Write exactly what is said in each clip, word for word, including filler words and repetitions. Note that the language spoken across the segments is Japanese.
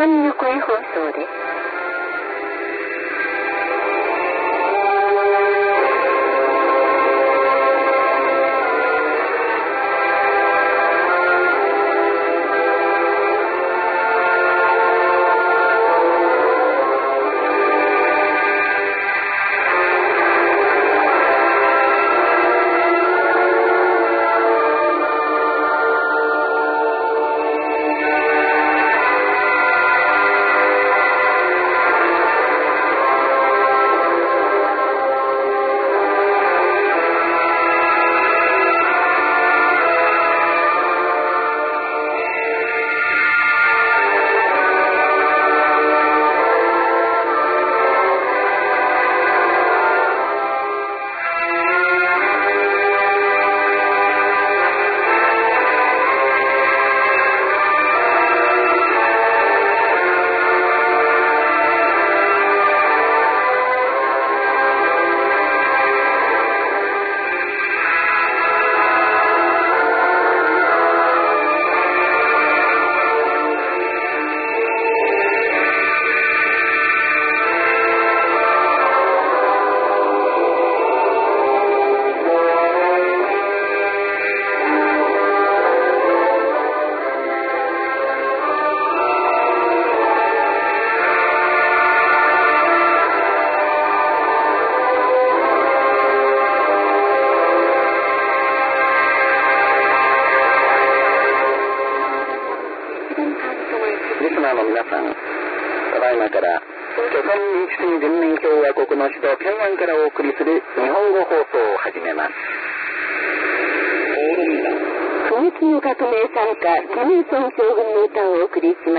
神の声放送です。 リスナーの皆さん、ただいまから朝鮮民主主義人民共和国の首都平壌からお送りする日本語放送を始めます。 組木の革命参加、キム・イルソン将軍の歌をお送りします。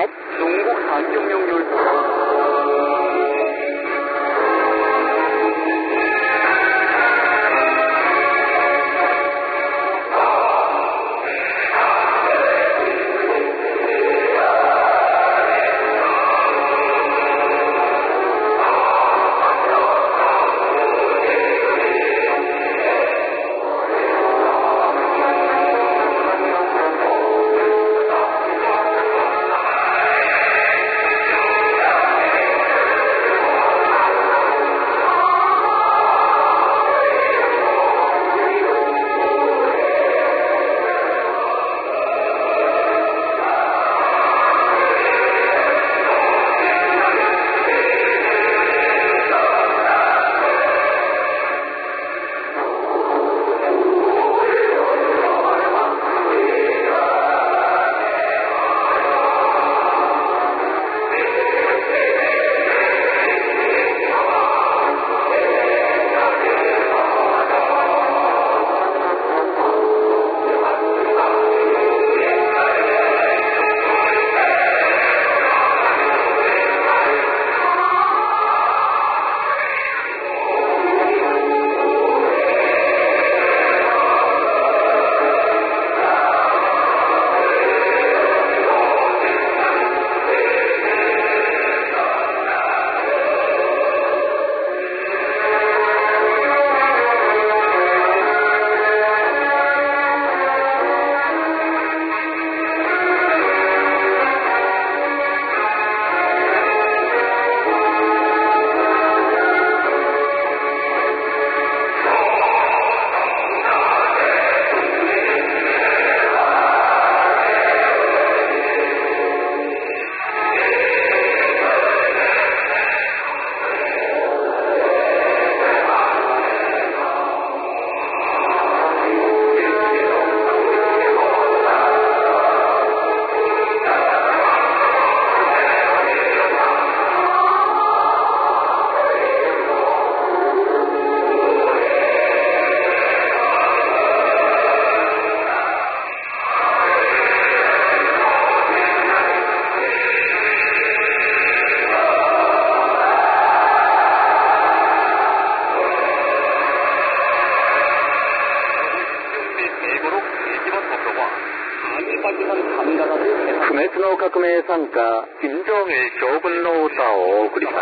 不滅の革命参加、金正日将軍の歌をお送りします。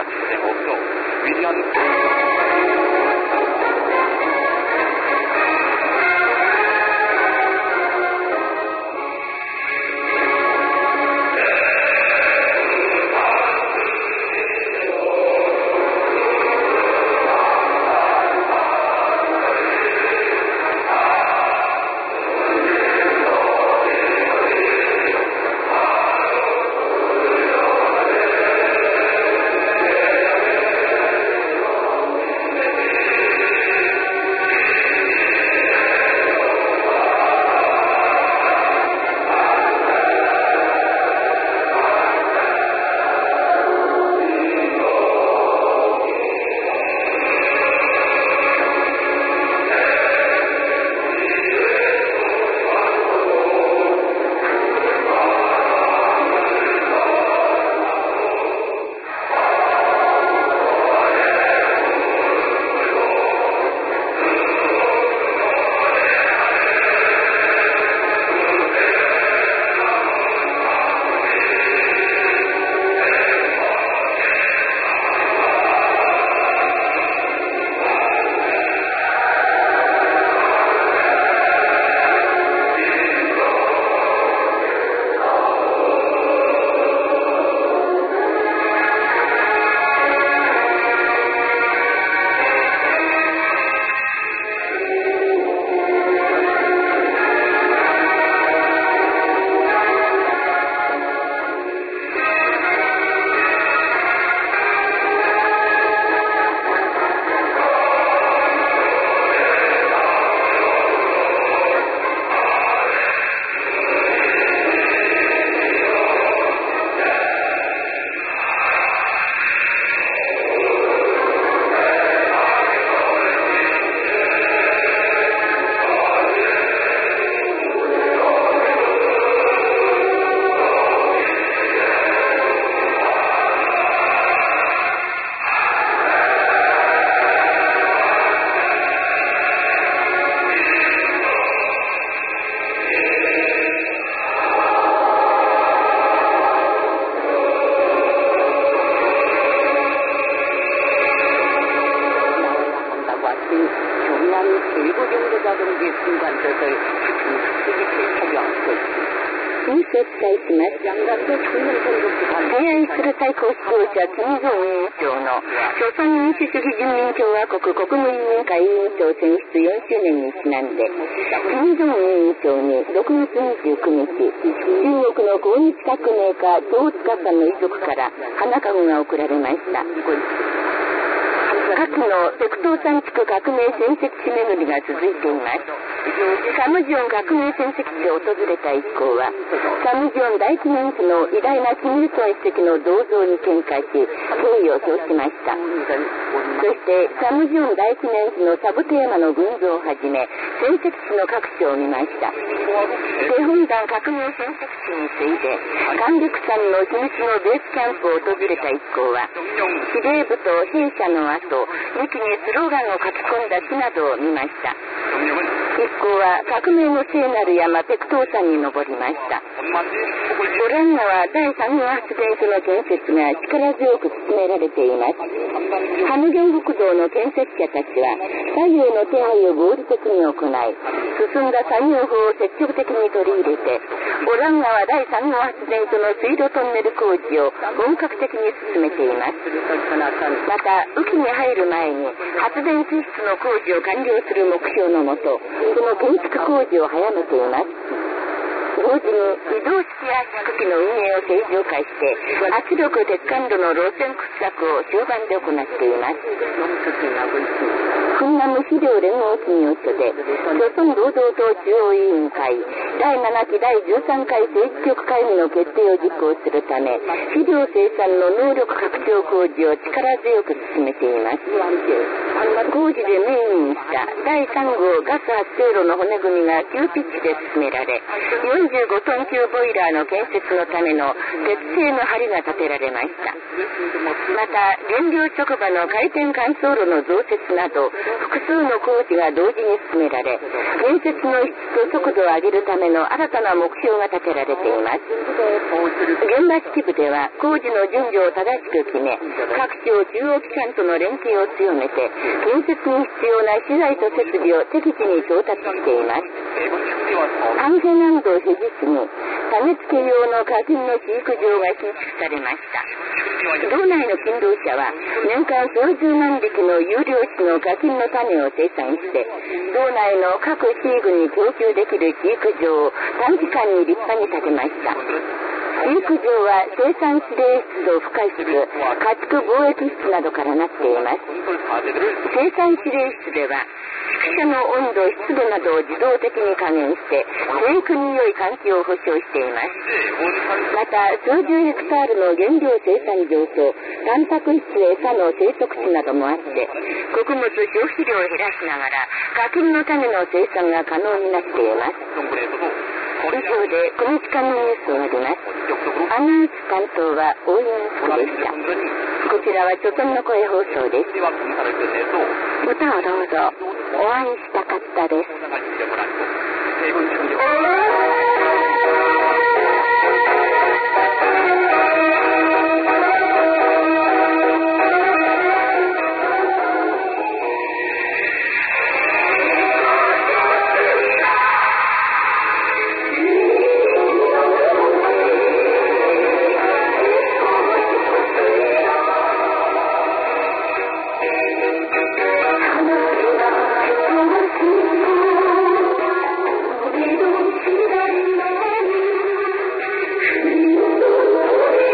진 경남 대구경제자동기 순간적을 특수기 소개하고 ニュースをお伝えします。敬愛する最高指導者、金正恩委員長の朝鮮民主主義人民共和国国務委員会委員長選出よんしゅうねんにちなんで、金正恩委員長にろくがつにじゅうくにち、中国の抗日革命家、長塚さんの遺族から花籠が贈られました。夏の北東山地区革命戦績地巡りが続いています。サムジヨン革命戦績地を訪れた一行は、サムジヨン大記念碑の偉大なキム・イルソン主席の銅像に献花し、敬意を表しました。そして、サムジヨン大記念碑のサブテーマの群像をはじめ、戦績地の各所を見ました。大本山革命戦績地に次いで、関陸山の秘密のベースキャンプを訪れた一行は、司令部と兵舎の後、駅にスローガンを書き込んだ地などを見ました。一行は革命の聖なる山北東山に登りました。オラン川第三号発電所の建設が力強く進められています。ハムギョン北道の建設者たちは左右の手配を合理的に行い、進んだ作業法を積極的に取り入れて、オラン川第三号発電所の水路トンネル工事を本格的に進めています。また、雨季に入る前に発電機室の工事を完了する目標のもと、その建築工事を早めています。同時に移動式圧縮機の運営を正常化して、圧力鉄管路の路線掘削を終盤で行っています。フンナム肥料連合企業所で、朝鮮労働党中央委員会だいななきだいじゅうさんかい政治局会議の決定を実行するため、肥料生産の能力拡張工事を力強く進めています。工事でメインにしただいさんごうガス発生炉の骨組みが急ピッチで進められ、よんじゅうごトン級ボイラーの建設のための鉄製の梁が建てられました。また、原料職場の回転乾燥炉の増設など、複数の工事が同時に進められ、建設の質と速度を上げるための新たな目標が立てられています。現場指揮部では工事の順序を正しく決め、各省中央機関との連携を強めて、建設に必要な資材と設備を適時に調達しています。アンヘナンドヘジ市に種付け用の課金の飼育場が新築されました。道内の勤労者は年間数十万匹の有料種の課金の種を生産して、道内の各飼育に供給できる飼育場を短期間に立派に建てました。飼育場は生産指令室と孵化室、家畜貿易室などからなっています。生産指令室では畜舎の温度、湿度などを自動的に加減して生育に良い環境を保障しています。また、数十ヘクタールの原料生産場とタンパク質餌の生息地などもあって、穀物消費量を減らしながら課金の種の生産が可能になっています。以上でこの時間のニュースを終わります。アナウンス担当は大岩福でした。こちらは朝鮮の声放送です。歌をどうぞ。お会いしたかったです。 Thank you.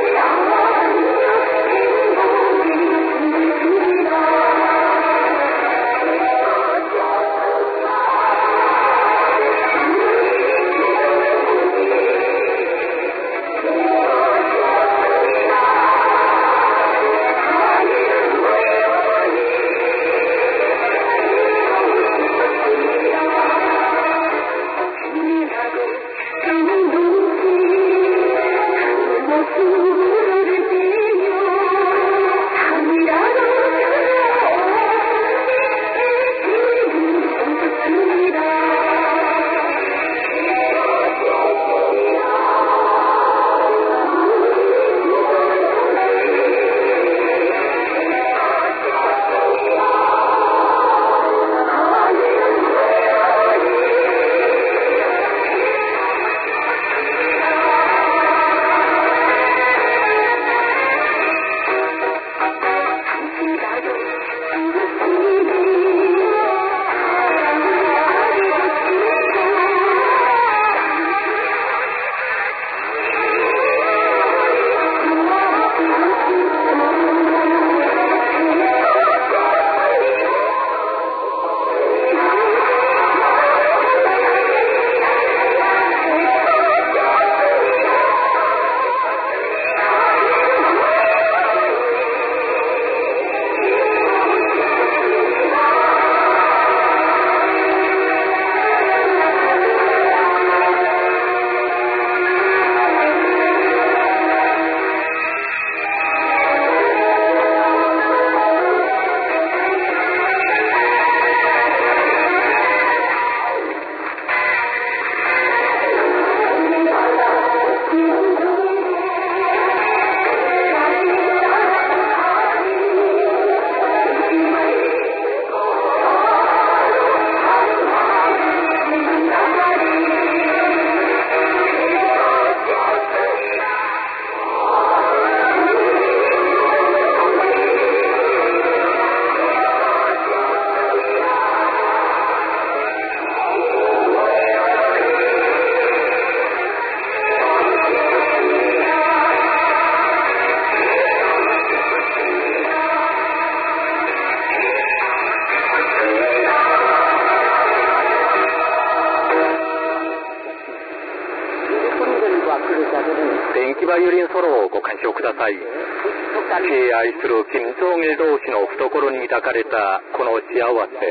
ばゆりん空をご鑑賞ください。敬愛する金正日同士の懐に抱かれたこの幸せ。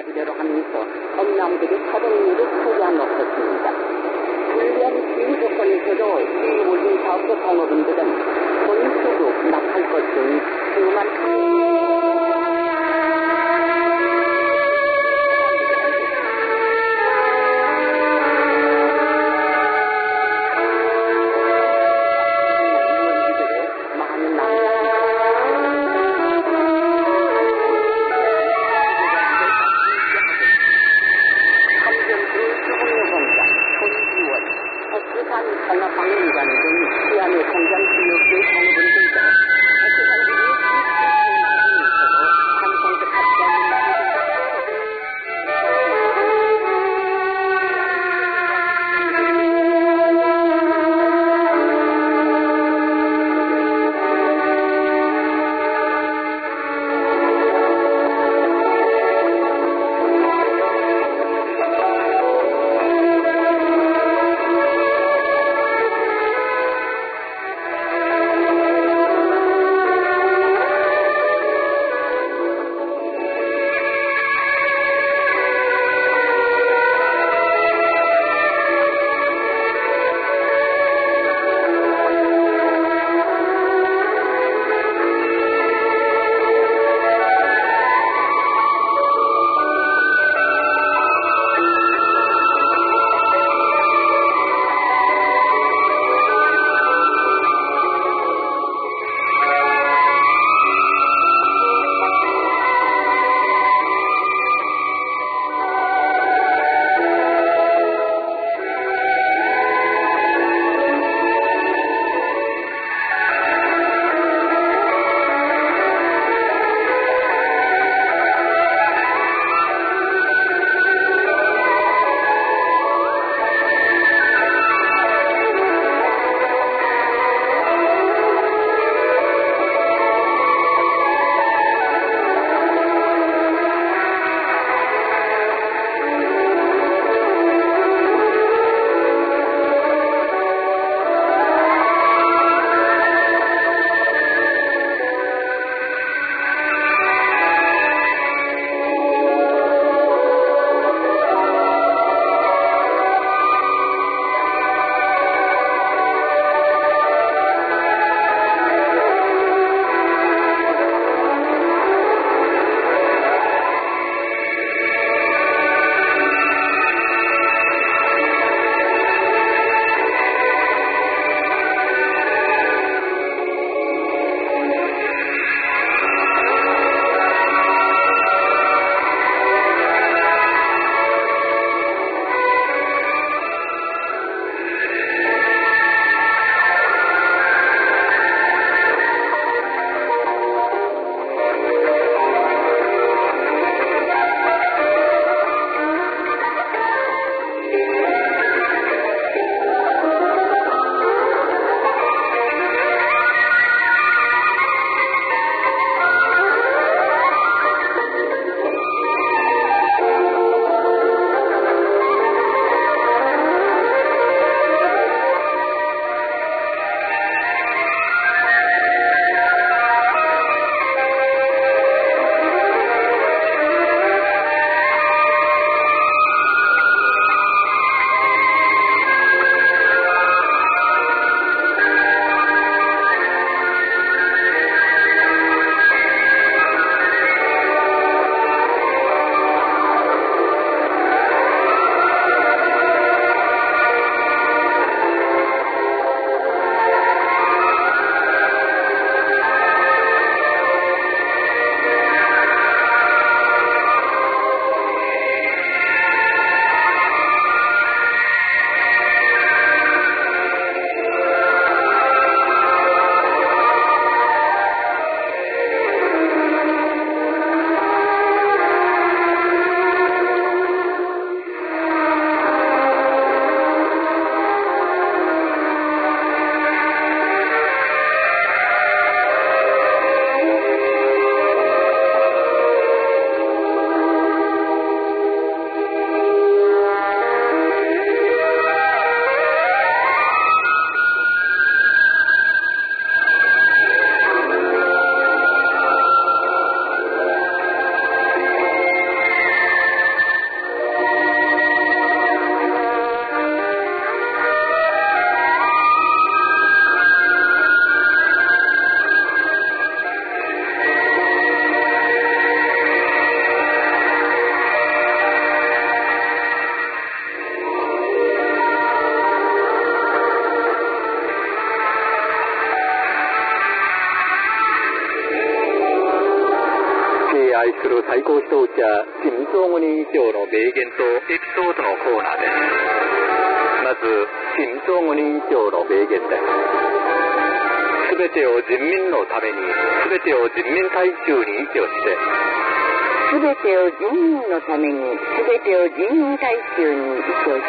金正恩委員長の名言とエピソードのコーナーです。まず金正恩委員長の名言です。すべてを人民のために、すべてを人民大衆に依拠して、 すべてを人民のために、すべてを人民大衆に依拠して。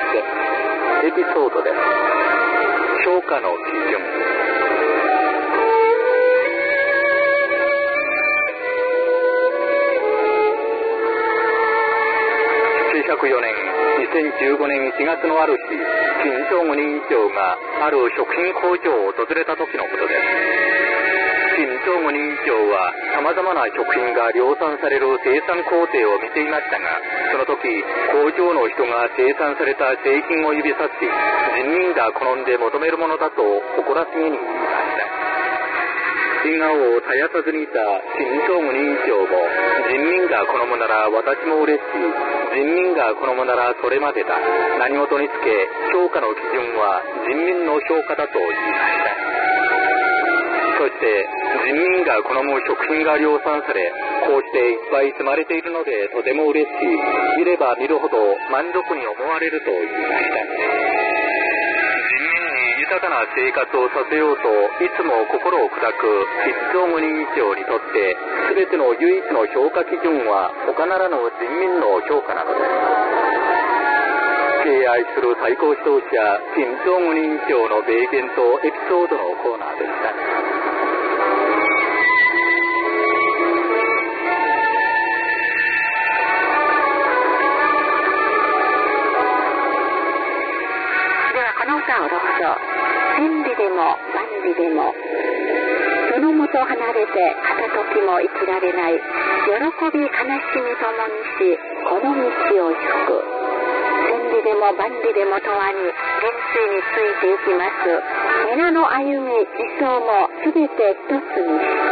エピソードです。評価の基準。せんきゅうひゃくよねん、にせんじゅうごねんいちがつのある日、金正恩委員長がある食品工場を訪れた時のことです。金正恩委員長はさまざまな食品が量産される生産工程を見ていましたが、その時工場の人が生産された製品を指さし、人民が好んで求めるものだと誇らしげに言いました。笑顔を絶やさずにいた金正恩委員長も、人民が好むなら私も嬉しい、人民が好むならそれまでだ、何事につけ評価の基準は人民の評価だと言いました。そして人民が好む食品が量産され、こうしていっぱい積まれているのでとても嬉しい、見れば見るほど満足に思われると言いました。人民に豊かな生活をさせようといつも心を砕く金正恩委員長にとって、全ての唯一の評価基準は他ならぬ人民の評価なのです。敬愛する最高指導者金正恩委員長の名言とエピソードのコーナーでした。 をどうぞ。千里でも万里でも、その元離れて片時も生きられない、喜び悲しみともにし、この道を引く。千里でも万里でも問わに、元帥についていきます。皆の歩み、理想もすべて一つにして、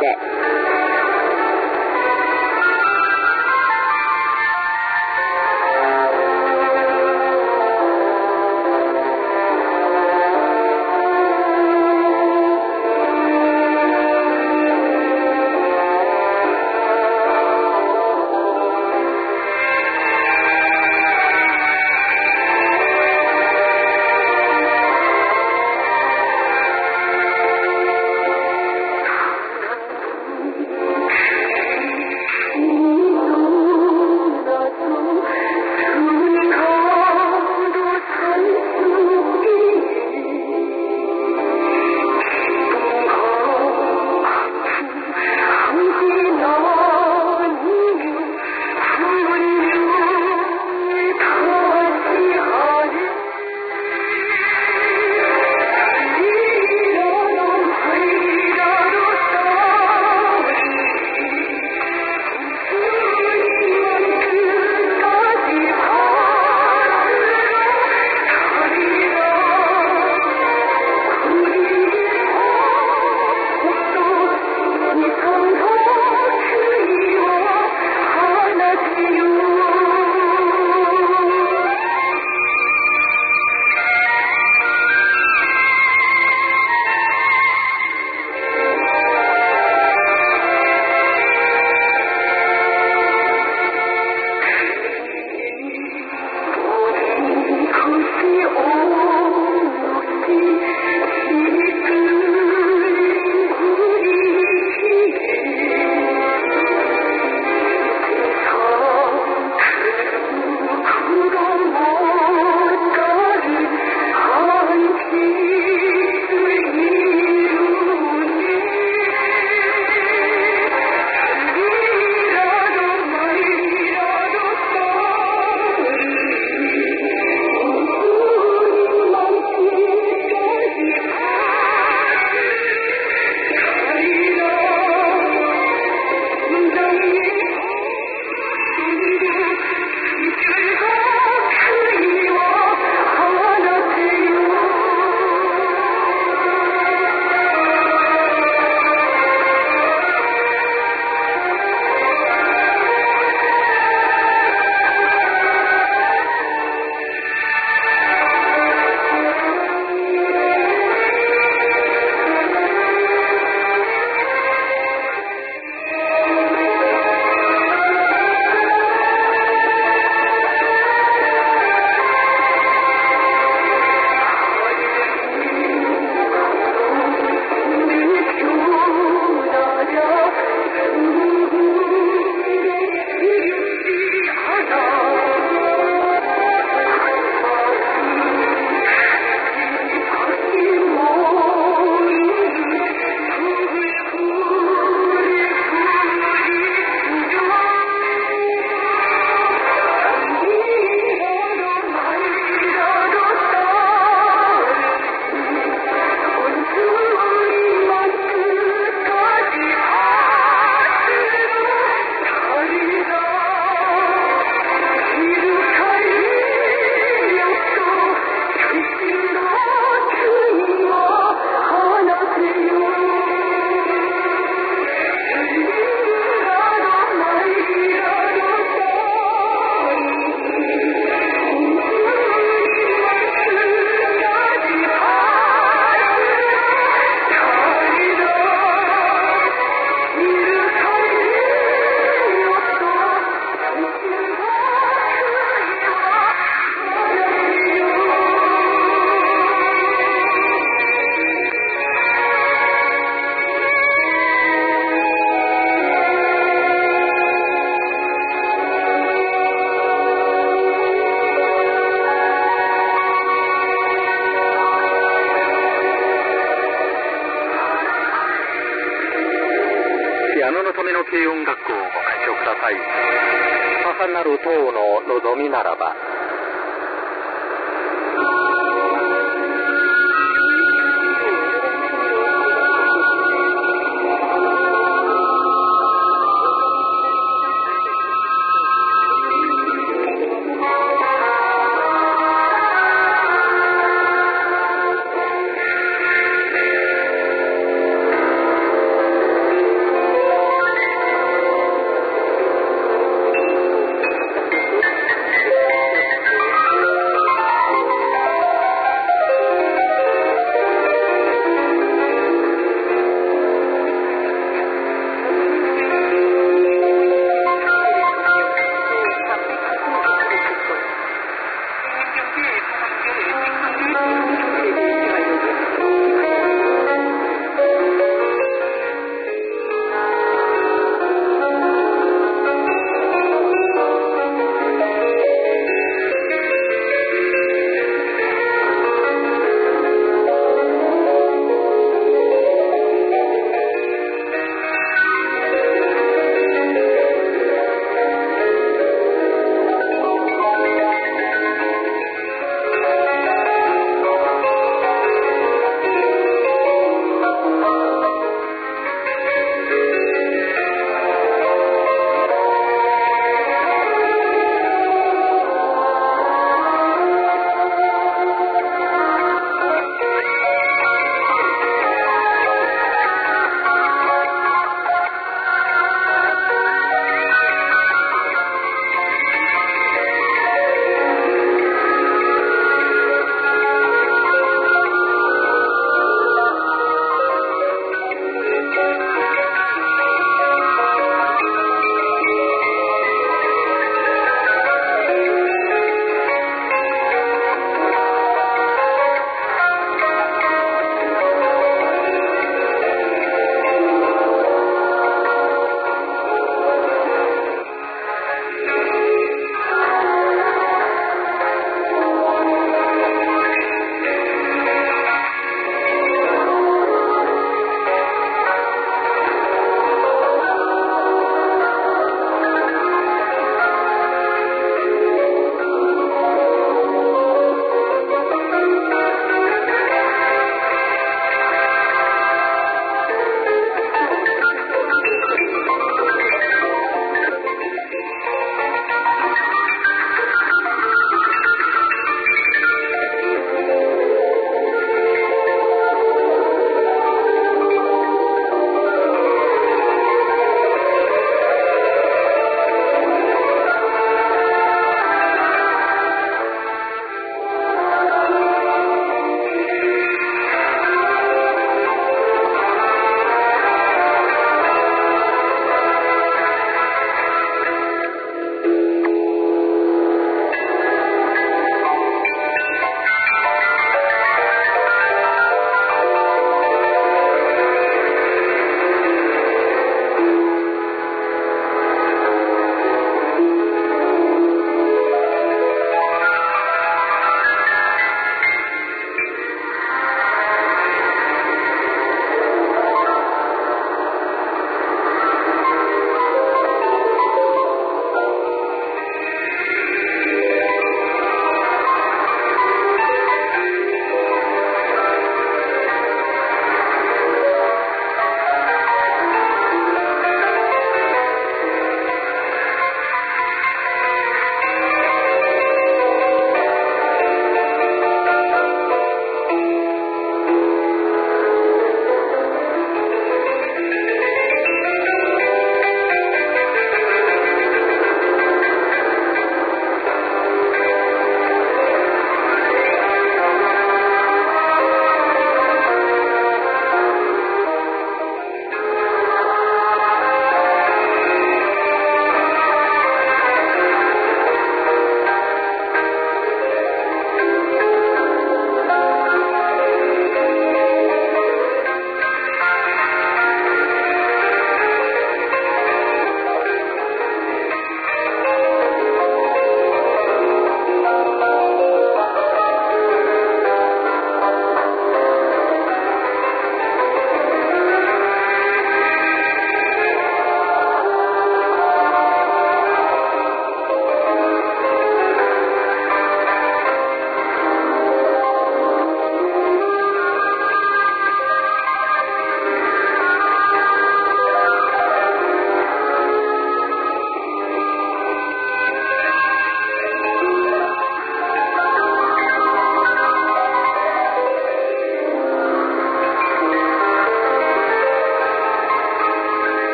軽音楽校をご鑑賞ください。母なる塔の望みならば。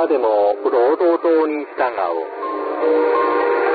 今でも労働党に従う。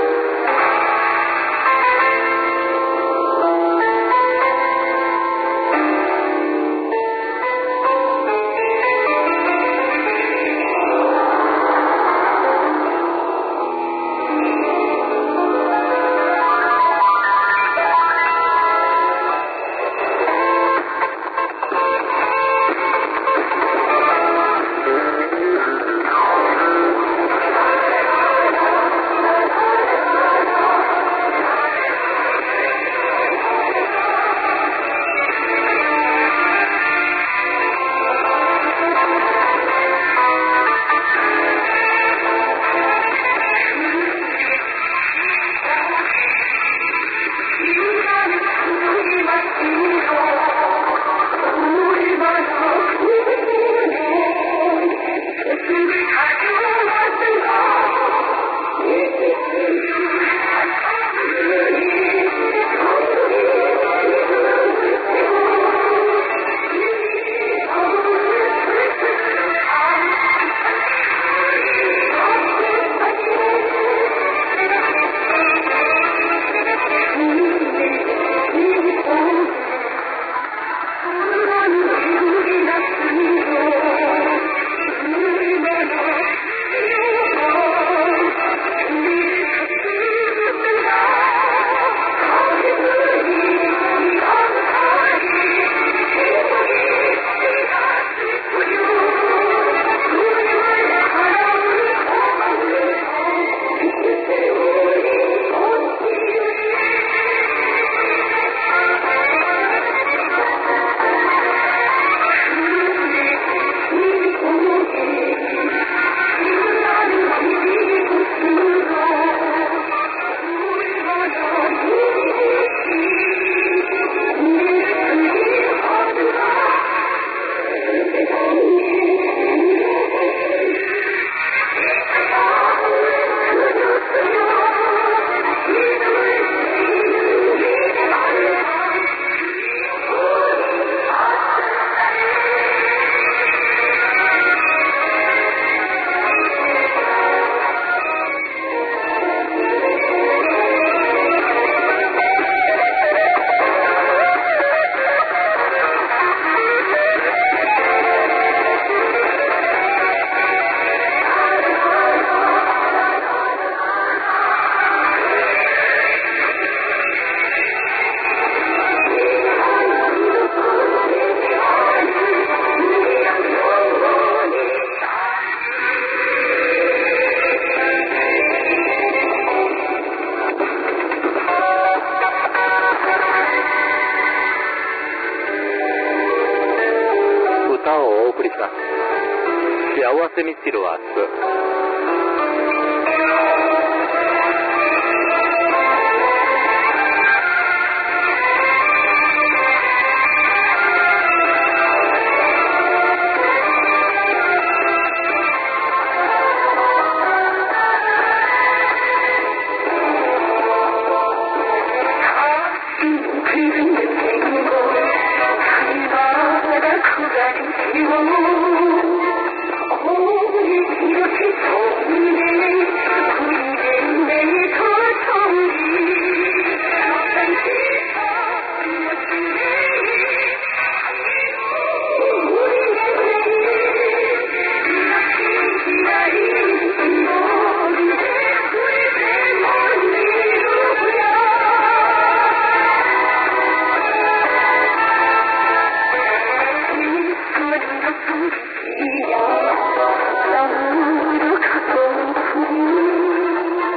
幸せ満ちる明日。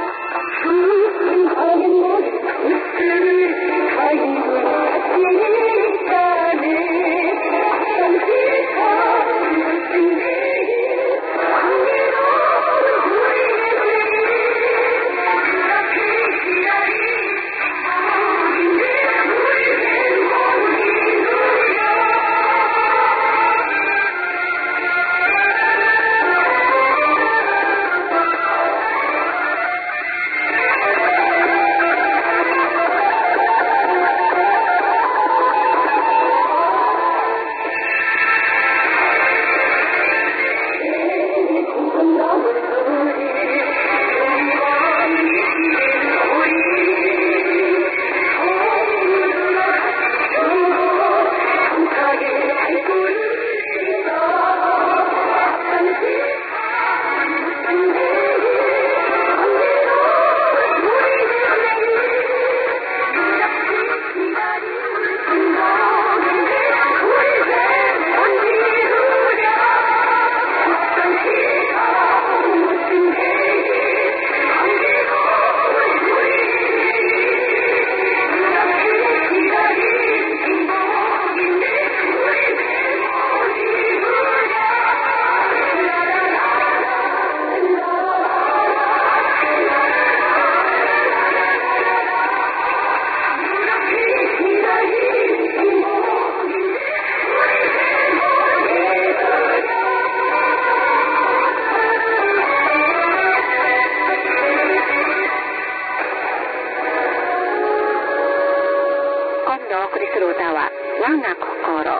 Thank you. らは我が心。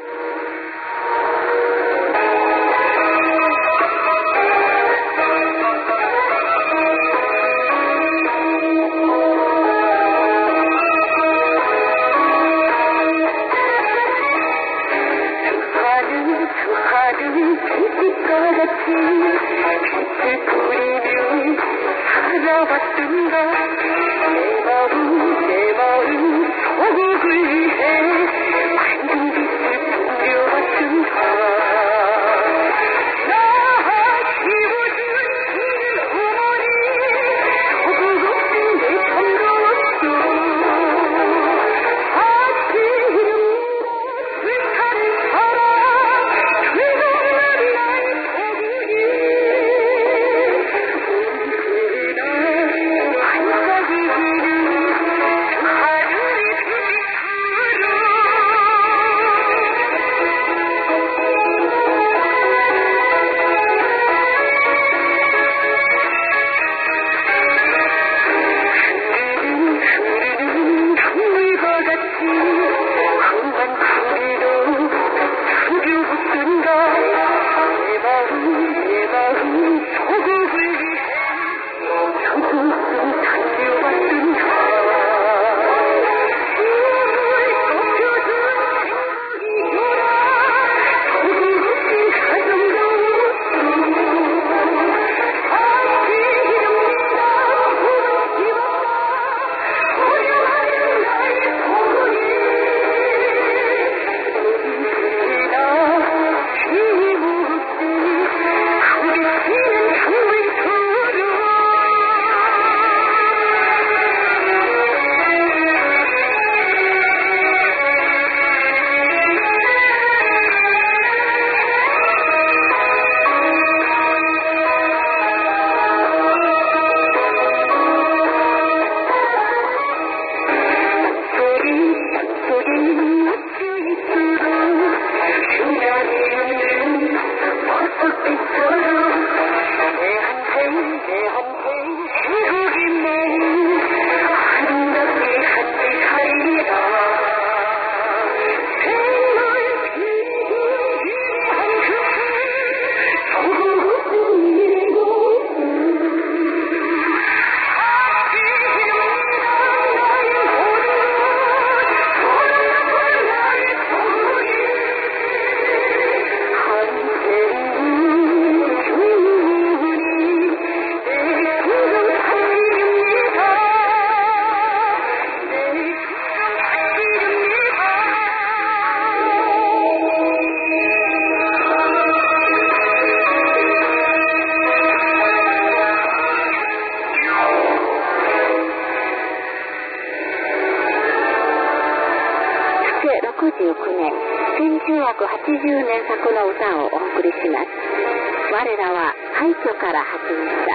ろくじゅうきゅうねん、せんきゅうひゃくはちじゅうねん作の歌をお送りします。我らは廃墟から発見した。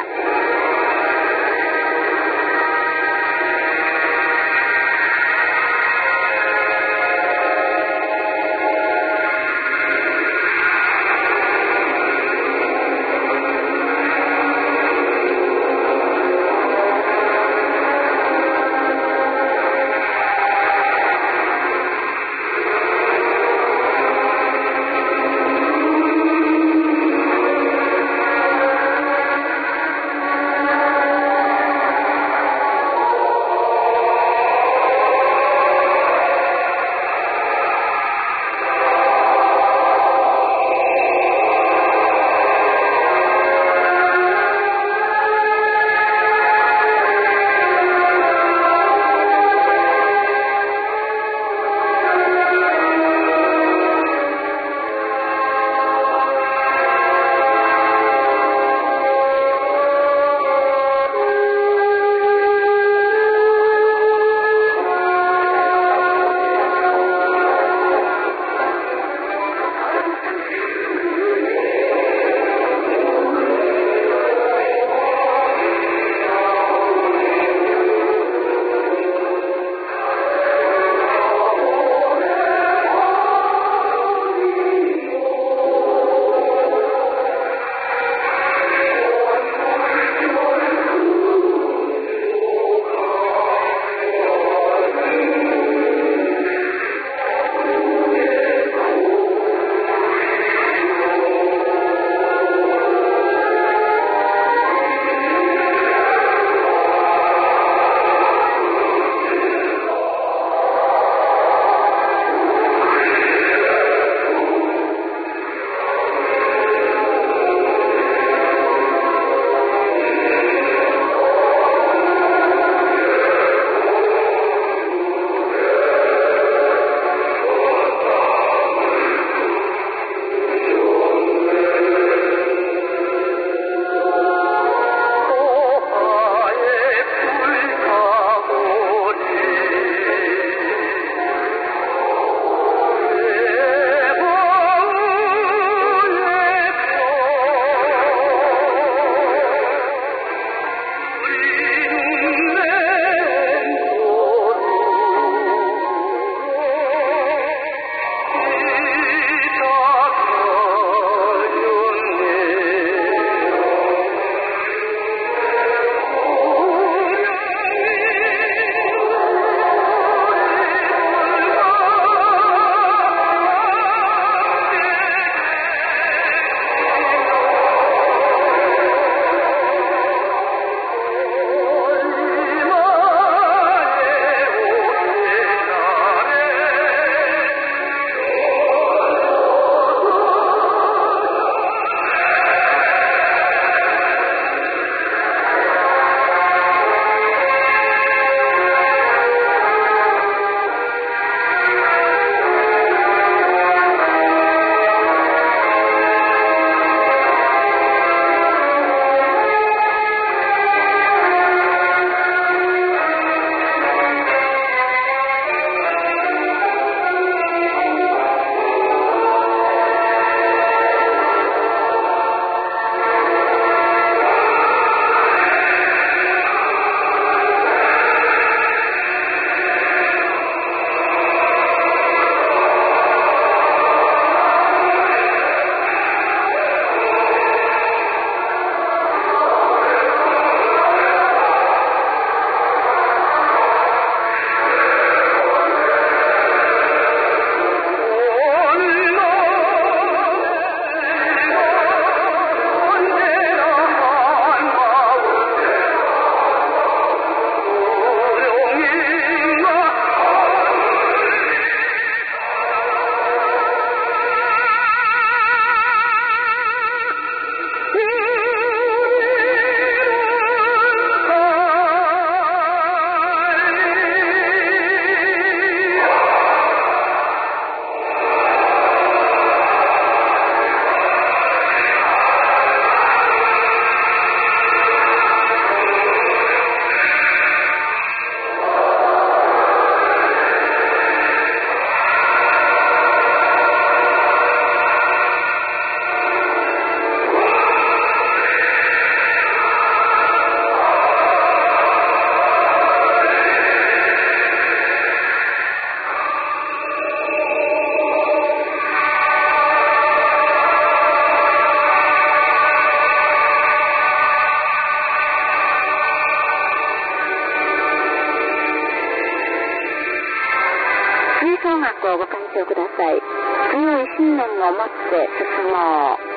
参照ください。強い信念を持って進もう。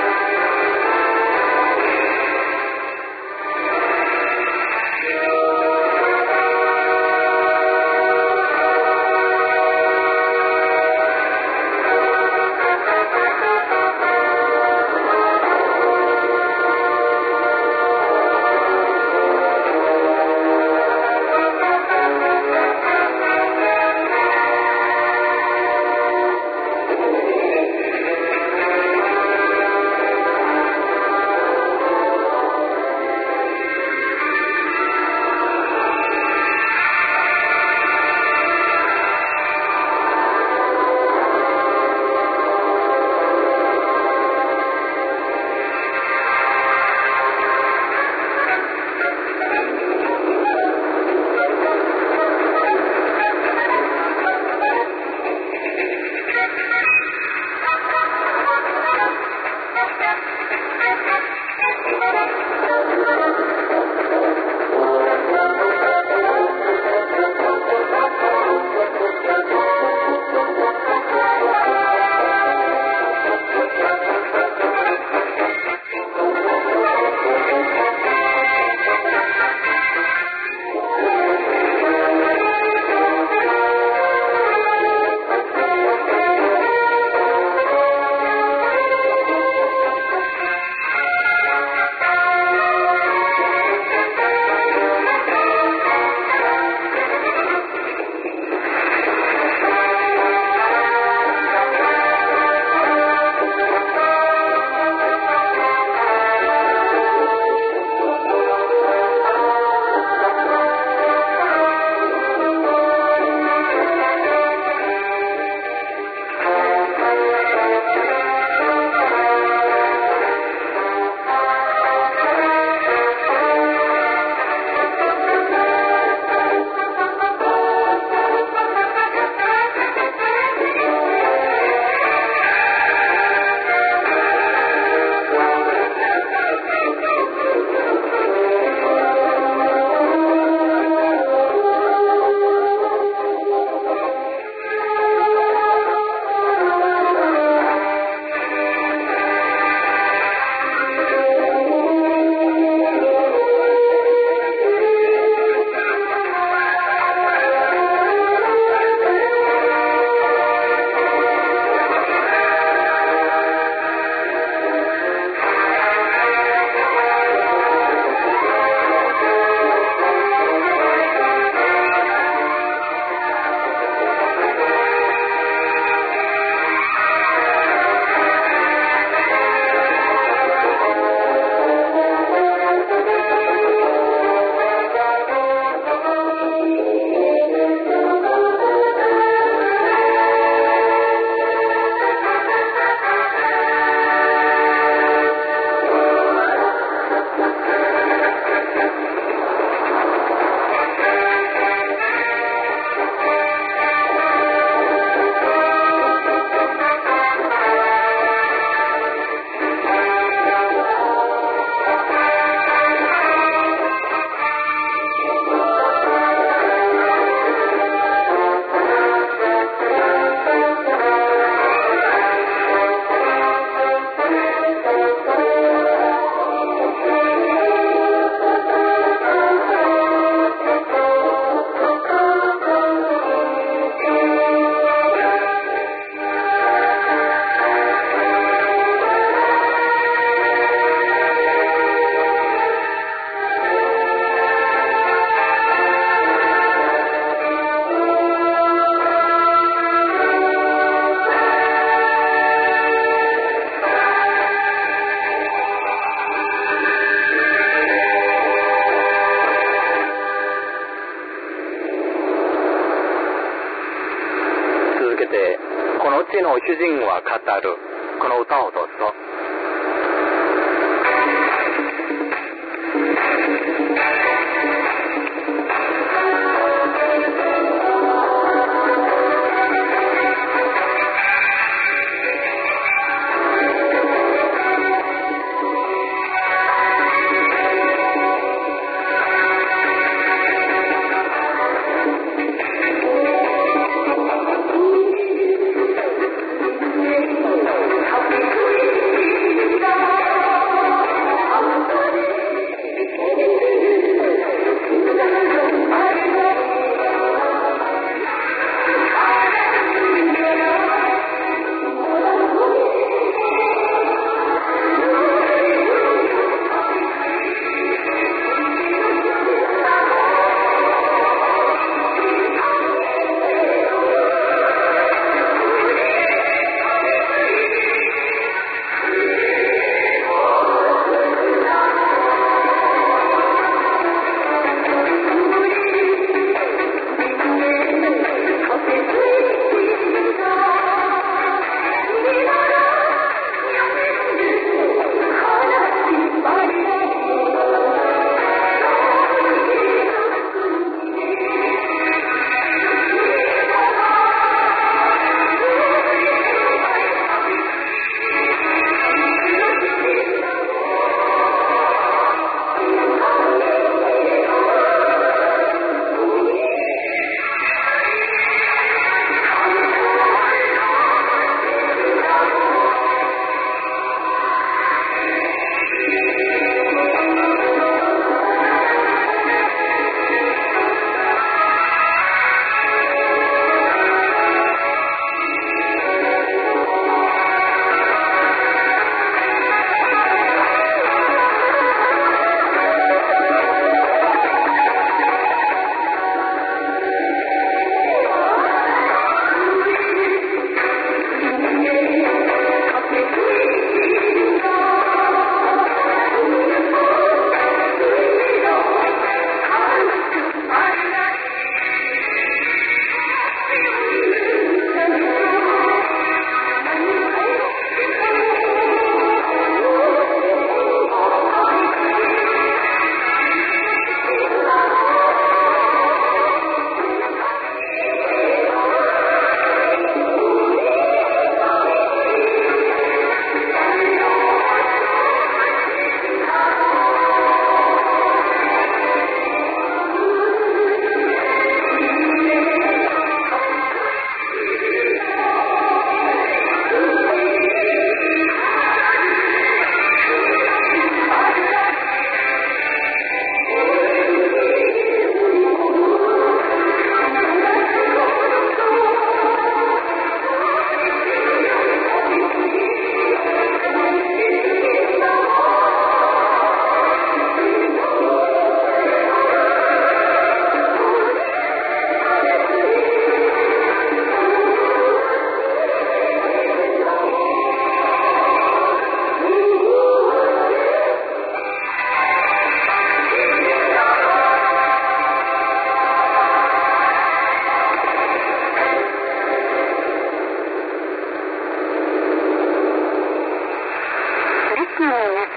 地の主人は語るこの歌をどうぞ。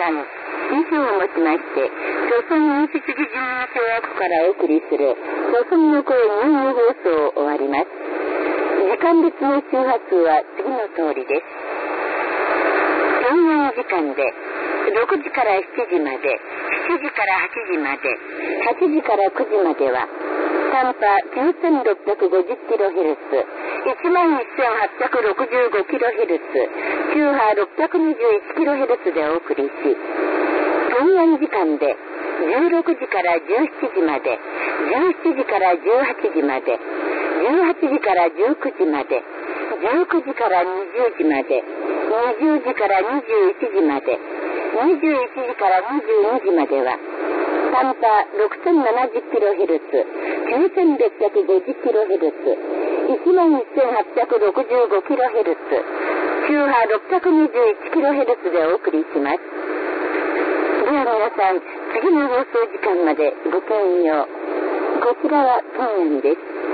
間、以上をもちまして、朝鮮民主主義人民共和国からお送りする、朝鮮の声日本語放送を終わります。時間別の周波数は次の通りです。平壌時間で、ろくじからしちじまで、しちじからはちじまで、はちじからくじまでは、短波 きゅうせんろっぴゃくごじゅっキロヘルツ、いちまんせんはっぴゃくろくじゅうごキロヘルツ、周波ろっぴゃくにじゅういちキロヘルツでお送りし、平壌時間でじゅうろくじからじゅうしちじまで、じゅうしちじからじゅうはちじまで、じゅうはちじからじゅうくじまで、じゅうくじからにじゅうじまで、にじゅうじからにじゅういちじまで、にじゅういちじからにじゅうにじまでは、短波 ろくせんななじゅうキロヘルツ、きゅうせんろっぴゃくごじゅうキロヘルツ、いちまんせんはっぴゃくろくじゅうごキロヘルツ、周波ろっぴゃくにじゅういちキロヘルツでお送りします。では皆さん、次の放送時間までごきげんよう。こちらは平壌です。